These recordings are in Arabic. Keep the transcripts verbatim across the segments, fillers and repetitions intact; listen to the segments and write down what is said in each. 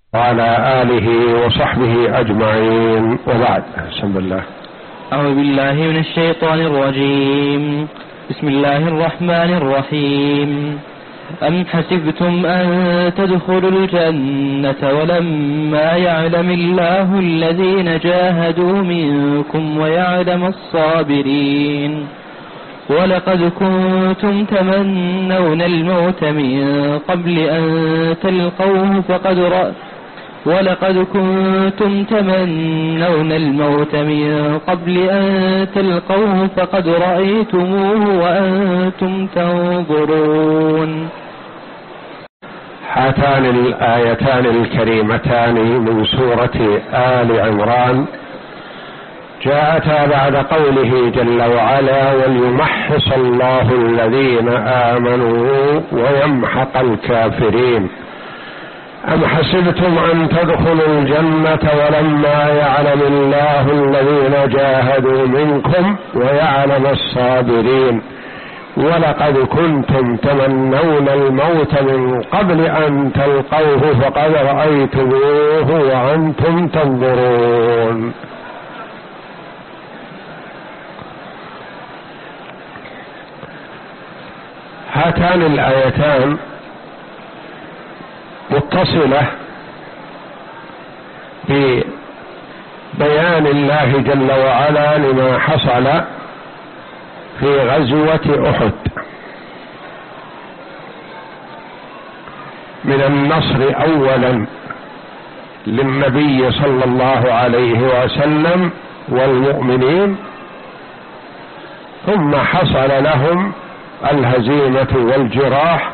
وعلى آله وصحبه أجمعين، وبعد. بسم الله. أعوذ بالله من الشيطان الرجيم. بسم الله الرحمن الرحيم. أم حسبتم أن تدخلوا الجنة ولما يعلم الله الذين جاهدوا منكم ويعلم الصابرين ولقد كنتم تمنون الموت من قبل أن تلقوه فقد رأ ولقد كنتم تمنون الموت من قبل أن تلقوه فقد رأيتموه وأنتم تنظرون. هاتان الآيتان الكريمتان من سورة آل عمران جاءتا بعد قوله جل وعلا: وليمحص الله الذين آمنوا ويمحق الكافرين. أم حسبتم أن تدخلوا الجنة ولما يعلم الله الذين جاهدوا منكم ويعلم الصابرين ولقد كنتم تمنون الموت من قبل أن تلقوه فقد رأيتموه وأنتم تنظرون. هاتان الآيتان متصلة ببيان الله جل وعلا لما حصل في غزوة أحد من النصر أولا للنبي صلى الله عليه وسلم والمؤمنين، ثم حصل لهم الهزيمة والجراح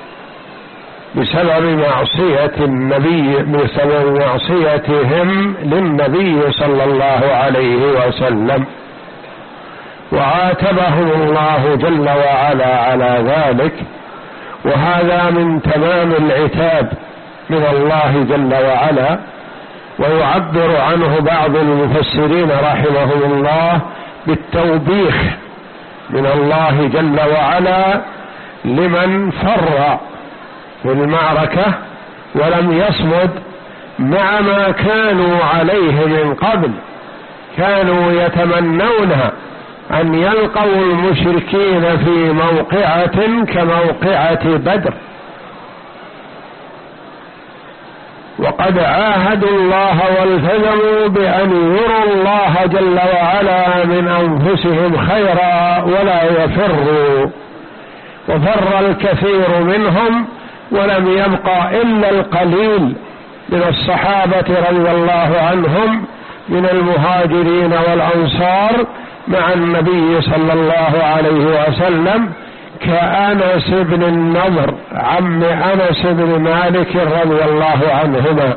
بسبب معصية النبي بسبب معصيتهم للنبي صلى الله عليه وسلم، وعاتبهم الله جل وعلا على ذلك. وهذا من تمام العتاب من الله جل وعلا، ويعبر عنه بعض المفسرين رحمهم الله بالتوبيخ من الله جل وعلا لمن فر في المعركة ولم يصمد مع ما كانوا عليه من قبل. كانوا يتمنون أن يلقوا المشركين في موقعة كموقعة بدر، وقد عاهدوا الله والتزموا بأن يروا الله جل وعلا من أنفسهم خيرا ولا يفروا، وفر الكثير منهم ولم يبقى إلا القليل من الصحابة رضي الله عنهم من المهاجرين والأنصار مع النبي صلى الله عليه وسلم، كأنس بن النضر عم أنس بن مالك رضي الله عنهما،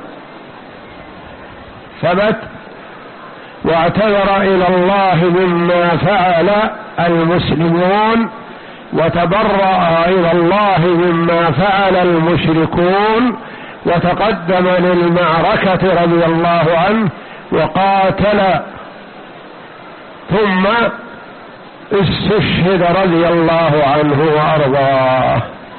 ثبت واعتذر إلى الله مما فعل المسلمون وتبرأ إلى الله مما فعل المشركون، وتقدم للمعركة رضي الله عنه وقاتل، ثم استشهد رضي الله عنه وأرضاه.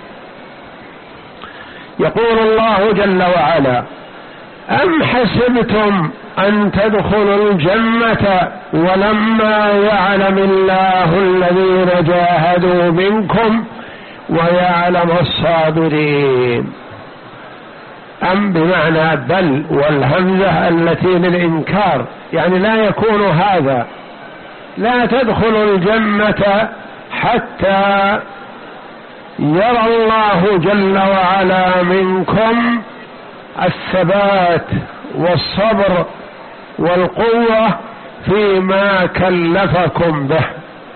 يقول الله جل وعلا: أم حسبتم أن تدخلوا الجنة ولما يعلم الله الذين جاهدوا منكم ويعلم الصابرين. أم بمعنى بل، والهمزة التي للإنكار، يعني لا يكون هذا، لا تدخلوا الجنة حتى يرى الله جل وعلا منكم الثبات والصبر والقوة فيما كلفكم به.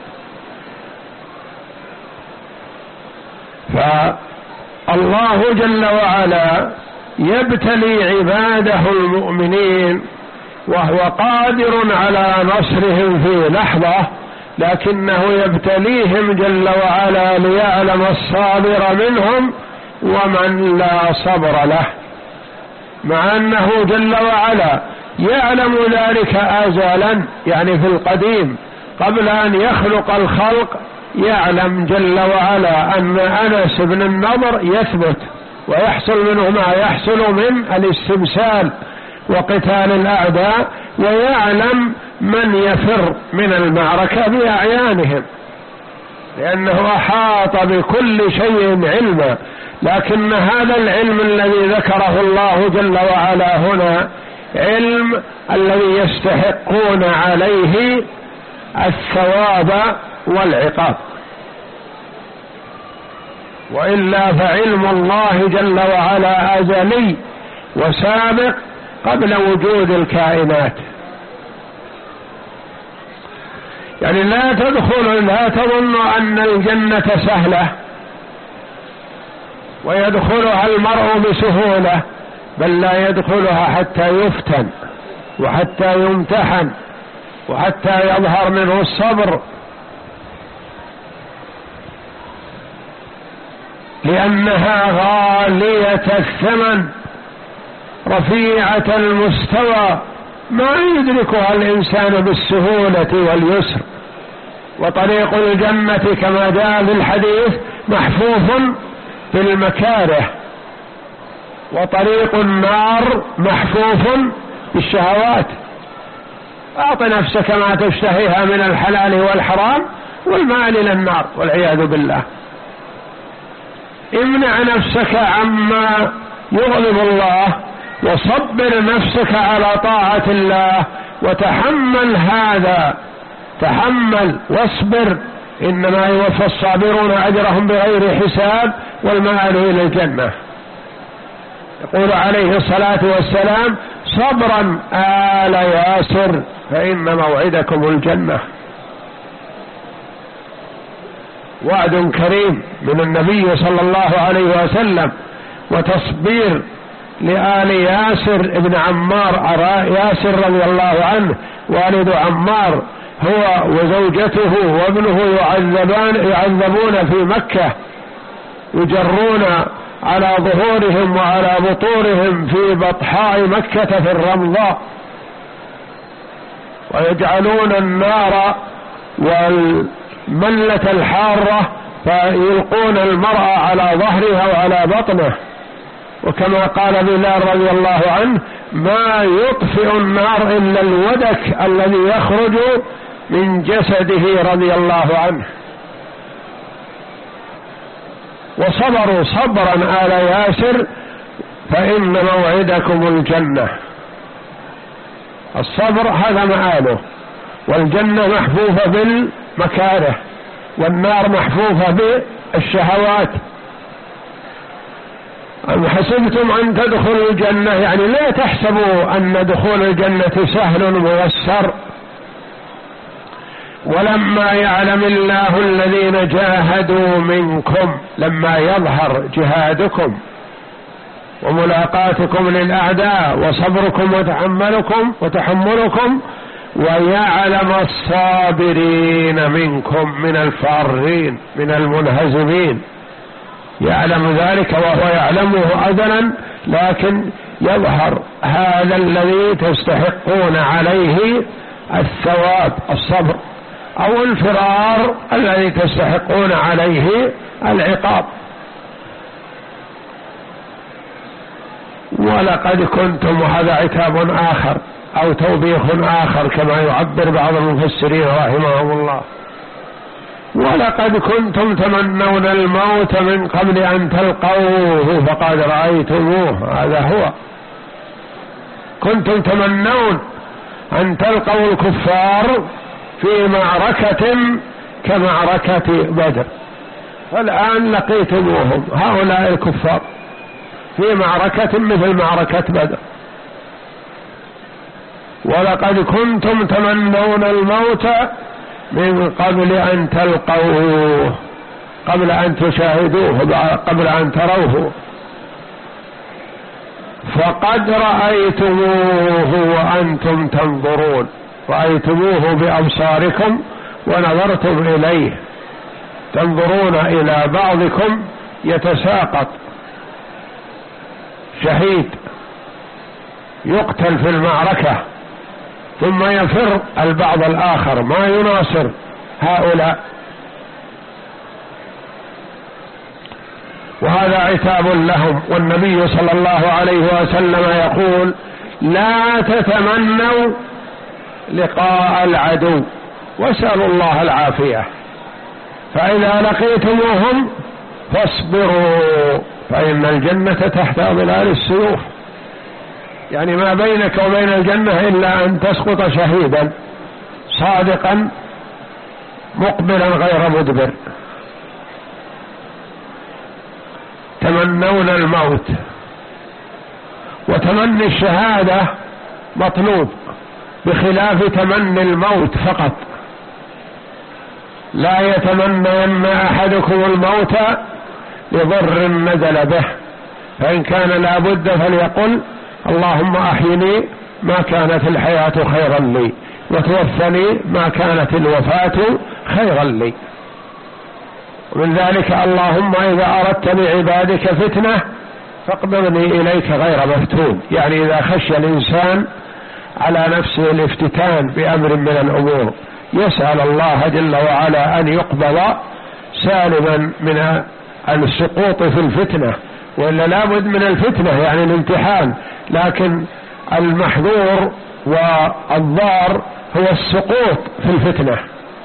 فالله جل وعلا يبتلي عباده المؤمنين وهو قادر على نصرهم في لحظة، لكنه يبتليهم جل وعلا ليعلم الصابر منهم ومن لا صبر له، مع أنه جل وعلا يعلم ذلك أزلا، يعني في القديم قبل أن يخلق الخلق يعلم جل وعلا أن أنس بن النضر يثبت ويحصل منه ما يحصل من الاستبسال وقتال الأعداء، ويعلم من يفر من المعركة بأعيانهم، لأنه أحاط بكل شيء علما. لكن هذا العلم الذي ذكره الله جل وعلا هنا علم الذي يستحقون عليه الثواب والعقاب، وإلا فعلم الله جل وعلا أزلي وسابق قبل وجود الكائنات. يعني لا تدخل لا تظن أن الجنة سهلة ويدخلها المرء بسهولة، بل لا يدخلها حتى يفتن وحتى يمتحن وحتى يظهر منه الصبر، لأنها غالية الثمن رفيعة المستوى، ما يدركها الإنسان بالسهولة واليسر. وطريق الجنة كما جاء في الحديث محفوف بالمكاره، وطريق النار محفوف بالشهوات. أعط نفسك ما تشتهيها من الحلال والحرام والمال إلى النار والعياذ بالله. امنع نفسك عما يغضب الله، وصبر نفسك على طاعة الله، وتحمل هذا، تحمل واصبر، إنما يوفى الصابرون أجرهم بغير حساب والمآل إلى الجنة. يقول عليه الصلاة والسلام: صبرا آل ياسر فإن موعدكم الجنة. وعد كريم من النبي صلى الله عليه وسلم، وتصبير لآل ياسر ابن عمار. ياسر رضي الله عنه والد عمار، هو وزوجته وابنه يعذبان يعذبون في مكة، يجرون على ظهورهم وعلى بطورهم في بطحاء مكة في الرمضاء، ويجعلون النار والملة الحارة فيلقون المرأة على ظهرها وعلى بطنه. وكما قال بلال رضي الله عنه: ما يطفئ النار إلا الودك الذي يخرج من جسده رضي الله عنه. وصبروا صبرا آل ياسر فإن موعدكم الجنة. الصبر هذا مآله، والجنة محفوفة بالمكاره، والنار محفوفة بالشهوات. أم حسبتم أن تدخلوا الجنة، يعني لا تحسبوا أن دخول الجنة سهل ميسر. ولما يعلم الله الذين جاهدوا منكم، لما يظهر جهادكم وملاقاتكم للأعداء وصبركم وتحملكم وتحملكم، ويعلم الصابرين منكم من الفارين من المنهزمين، يعلم ذلك وهو يعلمه أزلا، لكن يظهر هذا الذي تستحقون عليه الثواب الصبر، أو الفرار الذي تستحقون عليه العقاب. ولقد كنتم، وهذا عتاب آخر أو توبيخ آخر كما يعبر بعض المفسرين رحمهم الله: ولقد كنتم تمنون الموت من قبل أن تلقوه فقد رأيتموه. هذا هو، كنتم تمنون أن تلقوا الكفار في معركة كمعركة بدر، فالآن لقيتموهم هؤلاء الكفار في معركة مثل معركة بدر. ولقد كنتم تمنون الموت من قبل أن تلقوه، قبل أن تشاهدوه، قبل أن تروه، فقد رأيتموه وأنتم تنظرون، رأيتموه بأبصاركم ونظرتم إليه، تنظرون إلى بعضكم يتساقط شهيد يقتل في المعركة، ثم يفر البعض الآخر ما يناصر هؤلاء. وهذا عتاب لهم. والنبي صلى الله عليه وسلم يقول: لا تتمنوا لقاء العدو واسألوا الله العافية، فإذا لقيتموهم فاصبروا فإن الجنة تحت ظلال السيوف. يعني ما بينك وبين الجنة إلا أن تسقط شهيدا صادقا مقبلا غير مدبر. تمنون الموت، وتمني الشهادة مطلوب بخلاف تمني الموت فقط. لا يتمنين أحدكم الموت لضر نزل به، فإن كان لا بد فليقل: اللهم أحيني ما كانت الحياة خيرا لي، وتوفني ما كانت الوفاة خيرا لي. ومن ذلك: اللهم إذا أردت لعبادك فتنة فاقبضني إليك غير مفتون. يعني إذا خشي الإنسان على نفسه الافتتان بأمر من الأمور يسأل الله جل وعلا أن يقبض سالما من السقوط في الفتنة، وإلا لابد من الفتنة يعني الامتحان، لكن المحذور والضار هو السقوط في الفتنة.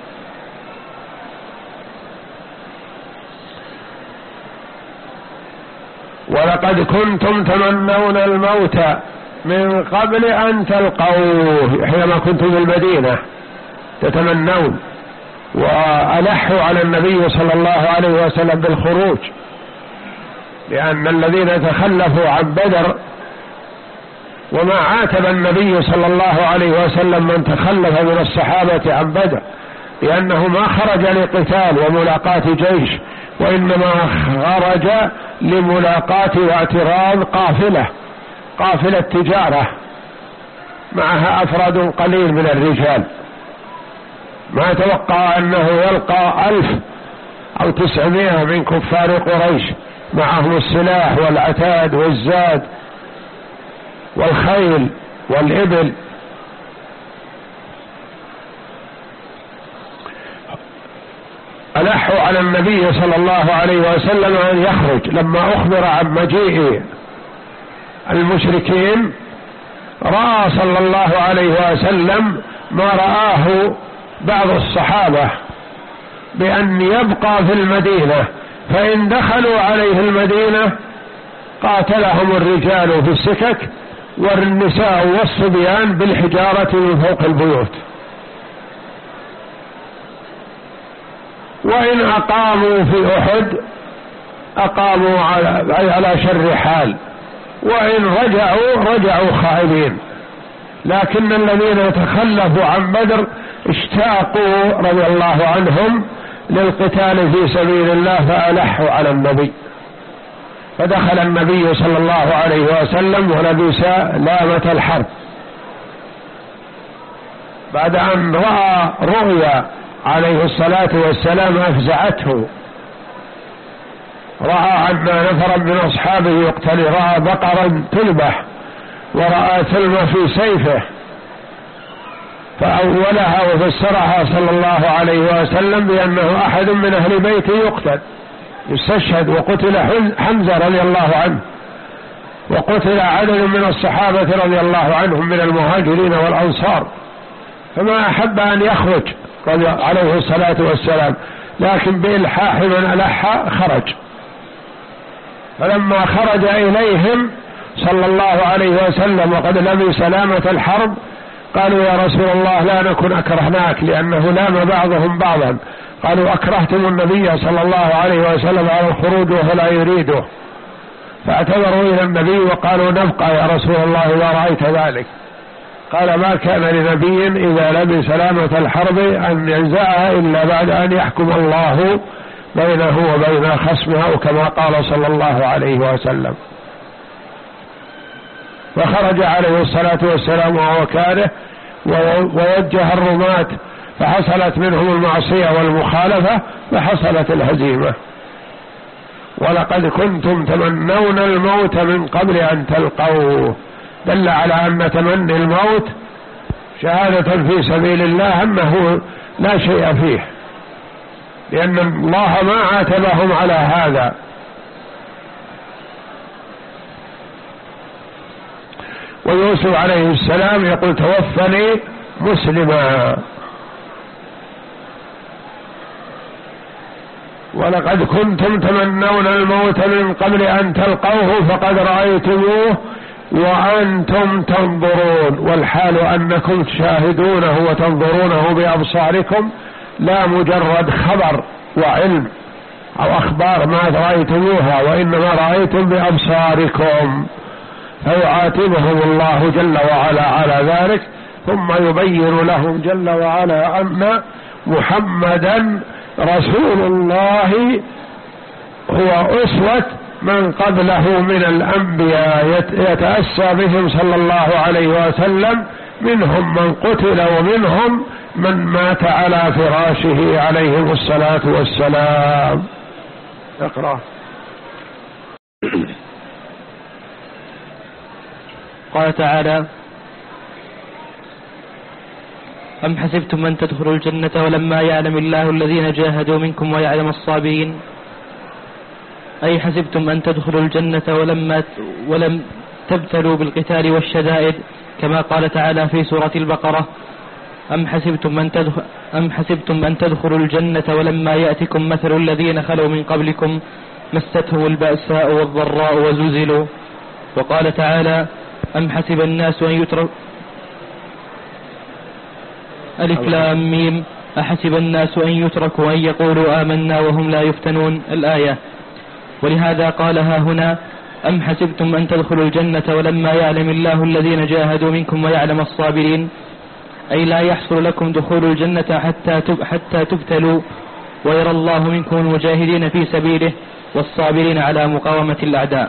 ولقد كنتم تمنون الموت من قبل أن تلقوه، حينما كنتم في المدينة تتمنون، وألحوا على النبي صلى الله عليه وسلم بالخروج، لأن الذين تخلفوا عن بدر، وما عاتب النبي صلى الله عليه وسلم من تخلف من الصحابة عن بدر، لأنه ما خرج لقتال وملاقاة جيش، وإنما خرج لملاقاة واعتراض قافلة قافلة تجارة معها أفراد قليل من الرجال. ما توقع أنه يلقى ألف أو تسعمائة من كفار قريش معهم السلاح والعتاد والزاد والخيل والإبل. ألحوا على النبي صلى الله عليه وسلم أن يخرج. لما أخبر عن مجيء المشركين رأى صلى الله عليه وسلم ما رآه بعض الصحابة بأن يبقى في المدينة، فإن دخلوا عليه المدينة قاتلهم الرجال في السكك والنساء والصبيان بالحجارة من فوق البيوت، وإن أقاموا في أحد أقاموا على شر حال، وإن رجعوا رجعوا خائبين. لكن الذين تخلفوا عن بدر اشتاقوا رضي الله عنهم للقتال في سبيل الله فألحوا على النبي، فدخل النبي صلى الله عليه وسلم ولبس لامة الحرب بعد أن رأى رؤيا عليه الصلاة والسلام أفزعته. رأى أن نفرا من أصحابه يقتل، رأى بقرا تذبح، ورأى ثلمة في سيفه، فأولها وفسرها صلى الله عليه وسلم بأنه أحد من أهل بيته يقتل يستشهد. وقتل حمزة رضي الله عنه، وقتل عدد من الصحابة رضي الله عنهم من المهاجرين والأنصار، فما أحب أن يخرج عليه الصلاة والسلام، لكن بإلحاح من ألح خرج. فلما خرج إليهم صلى الله عليه وسلم وقد لبس لامة الحرب قالوا: يا رسول الله لا نكن أكرهناك، لأنه لام بعضهم بعضا. قالوا: أكرهتم النبي صلى الله عليه وسلم على الخروج وهو لا يريده. فاعتذروا إلى النبي وقالوا: نبقى يا رسول الله إذا رأيت ذلك. قال: ما كان لنبي إذا لبس لامة الحرب أن ينزعها إلا بعد أن يحكم الله بينه وبين خصمه، أو كما قال صلى الله عليه وسلم. فخرج عليه الصلاة والسلام وهو كاره، ووجه الرماة فحصلت منهم المعصية والمخالفة فحصلت الهزيمة. ولقد كنتم تمنون الموت من قبل أن تلقوه، دل على أن تمني الموت شهادة في سبيل الله أنه لا شيء فيه، لأن الله ما عاتبهم على هذا، ويوسف عليه السلام يقول توفني مسلما. ولقد كنتم تمنون الموت من قبل أن تلقوه فقد رأيتموه وأنتم تنظرون، والحال أنكم تشاهدونه وتنظرونه بأبصاركم، لا مجرد خبر وعلم أو أخبار ما رأيتموها، وإنما رأيتم بأبصاركم. فيعاتبهم الله جل وعلا على ذلك، ثم يبين لهم جل وعلا أن محمدا رسول الله هو أسوة من قبله من الأنبياء، يتأسى بهم صلى الله عليه وسلم، منهم من قتل ومنهم من مات على فراشه عليهم الصلاة والسلام. اقرأ. قال تعالى: أم حسبتم أن تدخلوا الجنة ولما يعلم الله الذين جاهدوا منكم ويعلم الصابرين؟ أي حسبتم أن تدخلوا الجنة ولما ولم تبتلوا بالقتال والشدائد، كما قال تعالى في سورة البقرة: أم حسبتم أن تدخل أم حسبتم أن تدخلوا الجنة ولما يأتكم مثل الذين خلوا من قبلكم مستهم البأساء والضراء وزلزلوا. وقال تعالى: أم حسب الناس أن يتركوا ألف لام ميم أحسب الناس أن يتركوا أن يقولوا آمنا وهم لا يفتنون، الآية. ولهذا قالها هنا: أم حسبتم أن تدخلوا الجنة ولما يعلم الله الذين جاهدوا منكم ويعلم الصابرين، أي لا يحصل لكم دخول الجنة حتى حتى تبتلوا ويرى الله منكم المجاهدين في سبيله والصابرين على مقاومة الأعداء.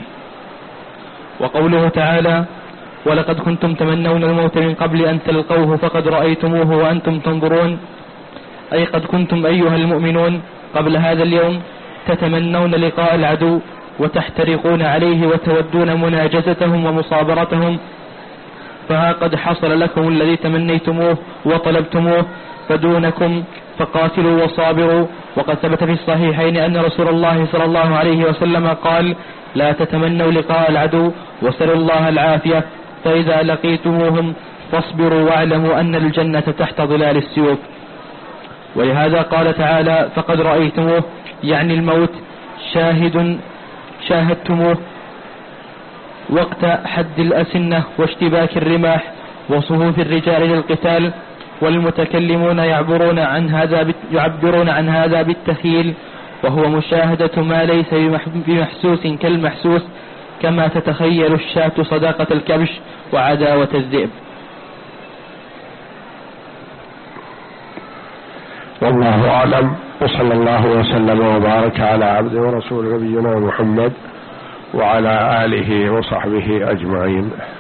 وقوله تعالى: ولقد كنتم تمنون الموت من قبل أن تلقوه فقد رأيتموه وأنتم تنظرون، أي قد كنتم أيها المؤمنون قبل هذا اليوم تتمنون لقاء العدو وتحترقون عليه وتودون مناجزتهم ومصابرتهم، فها قد حصل لكم الذي تمنيتموه وطلبتموه فدونكم فقاتلوا وصابروا. وقد ثبت في الصحيحين أن رسول الله صلى الله عليه وسلم قال: لا تتمنوا لقاء العدو وسلوا الله العافية، فإذا لقيتموهم فاصبروا واعلموا أن الجنة تحت ظلال السيوف. ولهذا قال تعالى: فقد رأيتموه، يعني الموت، شاهد شاهدتموه وقت حد الأسنة واشتباك الرماح وصفوف الرجال للقتال، والمتكلمون يعبرون عن هذا يعبرون عن هذا بالتخيل، وهو مشاهدة ما ليس بمحسوس كالمحسوس، كما تتخيل الشاة صداقة الكبش وعداوة الذئب. والله أعلم، وصلى الله وسلم وبارك على عبد ورسول نبينا محمد وعلى آله وصحبه أجمعين.